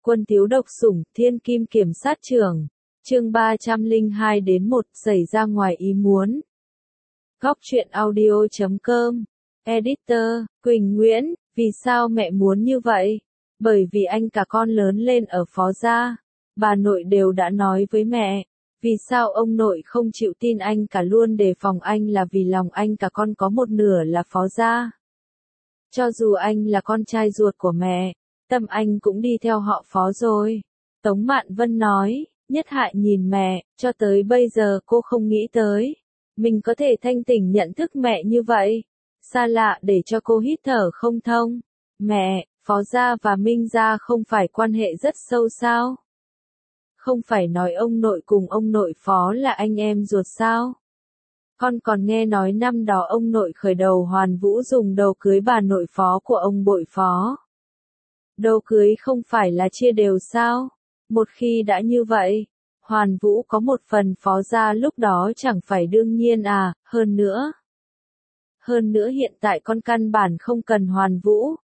Quân thiếu độc sủng, thiên kim kiểm sát trưởng. Chương 302-1, xảy ra ngoài ý muốn. Góc truyện audio.com. Editor, Quỳnh Nguyễn, vì sao mẹ muốn như vậy? Bởi vì anh cả con lớn lên ở Phó Gia. Bà nội đều đã nói với mẹ. Vì sao ông nội không chịu tin anh cả luôn đề phòng anh là vì lòng anh cả con có một nửa là Phó Gia. Cho dù anh là con trai ruột của mẹ, tâm anh cũng đi theo họ Phó rồi. Tống Mạn Vân nói, Nhất Hạ nhìn mẹ, cho tới bây giờ cô không nghĩ tới. Mình có thể thanh tỉnh nhận thức mẹ như vậy. Xa lạ để cho cô hít thở không thông. Mẹ, Phó Gia và Minh Gia không phải quan hệ rất sâu sao? Không phải nói ông nội cùng ông nội Phó là anh em ruột sao? Con còn nghe nói năm đó ông nội khởi đầu Hoàn Vũ dùng đầu cưới bà nội Phó của ông bội Phó. Đầu cưới không phải là chia đều sao? Một khi đã như vậy, Hoàn Vũ có một phần Phó Gia lúc đó chẳng phải đương nhiên à, hơn nữa hiện tại con căn bản không cần Hoàn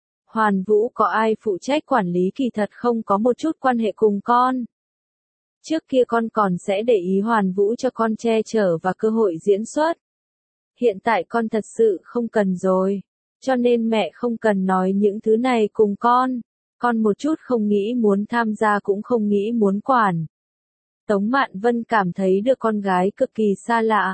Vũ có ai phụ trách quản lý kỳ thật không có một chút quan hệ cùng con. Trước kia con còn sẽ để ý Hoàn Vũ cho con che chở và cơ hội diễn xuất. Hiện tại con thật sự không cần rồi, cho nên mẹ không cần nói những thứ này cùng con một chút không nghĩ muốn tham gia cũng không nghĩ muốn quản. Tống Mạn Vân cảm thấy được con gái cực kỳ xa lạ.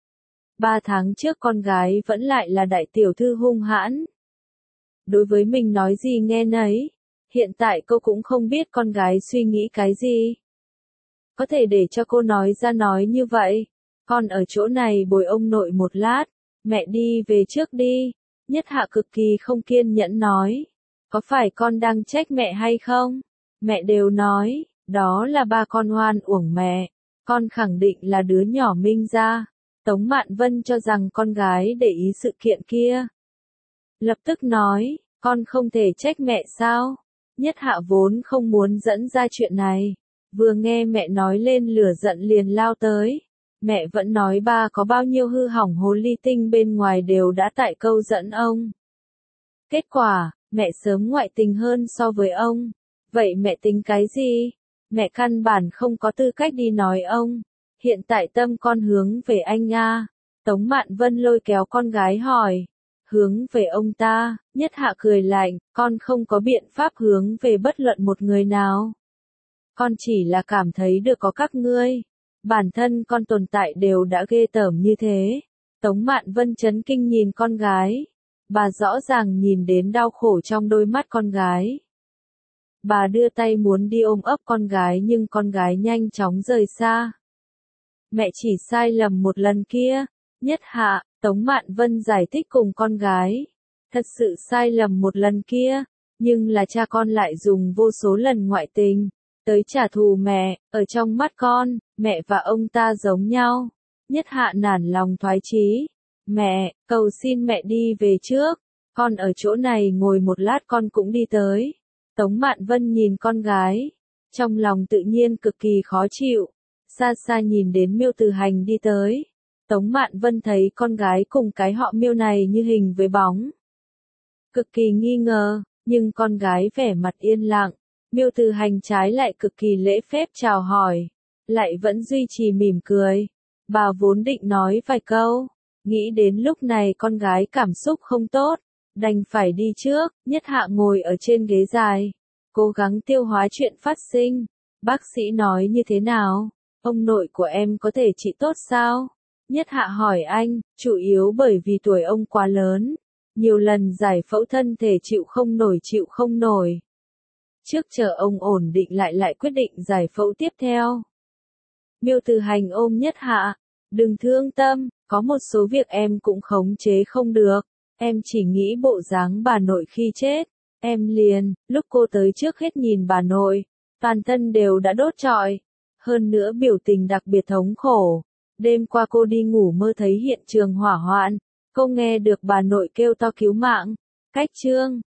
3 tháng trước con gái vẫn lại là đại tiểu thư hung hãn. Đối với mình nói gì nghe nấy, hiện tại cô cũng không biết con gái suy nghĩ cái gì. Có thể để cho cô nói ra nói như vậy, con ở chỗ này bồi ông nội một lát, mẹ đi về trước đi. Nhất Hạ cực kỳ không kiên nhẫn nói, có phải con đang trách mẹ hay không? Mẹ đều nói, đó là ba con oan uổng mẹ, con khẳng định là đứa nhỏ Minh Gia. Tống Mạn Vân cho rằng con gái để ý sự kiện kia. Lập tức nói, con không thể trách mẹ sao? Nhất Hạ vốn không muốn dẫn ra chuyện này. Vừa nghe mẹ nói lên lửa giận liền lao tới. Mẹ vẫn nói ba có bao nhiêu hư hỏng hồ ly tinh bên ngoài đều đã tại câu dẫn ông. Kết quả, mẹ sớm ngoại tình hơn so với ông. Vậy mẹ tính cái gì? Mẹ căn bản không có tư cách đi nói ông. Hiện tại tâm con hướng về anh a. Tống Mạn Vân lôi kéo con gái hỏi. Hướng về ông ta, Nhất Hạ cười lạnh, con không có biện pháp hướng về bất luận một người nào. Con chỉ là cảm thấy được có các ngươi. Bản thân con tồn tại đều đã ghê tởm như thế. Tống Mạn Vân chấn kinh nhìn con gái. Bà rõ ràng nhìn đến đau khổ trong đôi mắt con gái. Bà đưa tay muốn đi ôm ấp con gái nhưng con gái nhanh chóng rời xa. Mẹ chỉ sai lầm một lần kia. Nhất Hạ, Tống Mạn Vân giải thích cùng con gái. Thật sự sai lầm một lần kia, nhưng là cha con lại dùng vô số lần ngoại tình tới trả thù mẹ, ở trong mắt con, mẹ và ông ta giống nhau. Nhất Hạ nản lòng thoái chí. Mẹ, cầu xin mẹ đi về trước, con ở chỗ này ngồi một lát con cũng đi tới. Tống Mạn Vân nhìn con gái, trong lòng tự nhiên cực kỳ khó chịu. Xa xa nhìn đến Miêu Từ Hành đi tới. Tống Mạn Vân thấy con gái cùng cái họ Miêu này như hình với bóng. Cực kỳ nghi ngờ, nhưng con gái vẻ mặt yên lặng. Miêu Từ Hành trái lại cực kỳ lễ phép chào hỏi, lại vẫn duy trì mỉm cười. Bà vốn định nói vài câu, nghĩ đến lúc này con gái cảm xúc không tốt, đành phải đi trước. Nhất Hạ ngồi ở trên ghế dài, cố gắng tiêu hóa chuyện phát sinh. Bác sĩ nói như thế nào? Ông nội của em có thể trị tốt sao? Nhất Hạ hỏi anh, chủ yếu bởi vì tuổi ông quá lớn, nhiều lần giải phẫu thân thể chịu không nổi. Trước chờ ông ổn định lại quyết định giải phẫu tiếp theo. Miêu Từ Hành ôm Nhất Hạ, đừng thương tâm, có một số việc em cũng khống chế không được, em chỉ nghĩ bộ dáng bà nội khi chết, em liền, lúc cô tới trước hết nhìn bà nội, toàn thân đều đã đốt trọi, hơn nữa biểu tình đặc biệt thống khổ. Đêm qua cô đi ngủ mơ thấy hiện trường hỏa hoạn, cô nghe được bà nội kêu to cứu mạng. Cách chương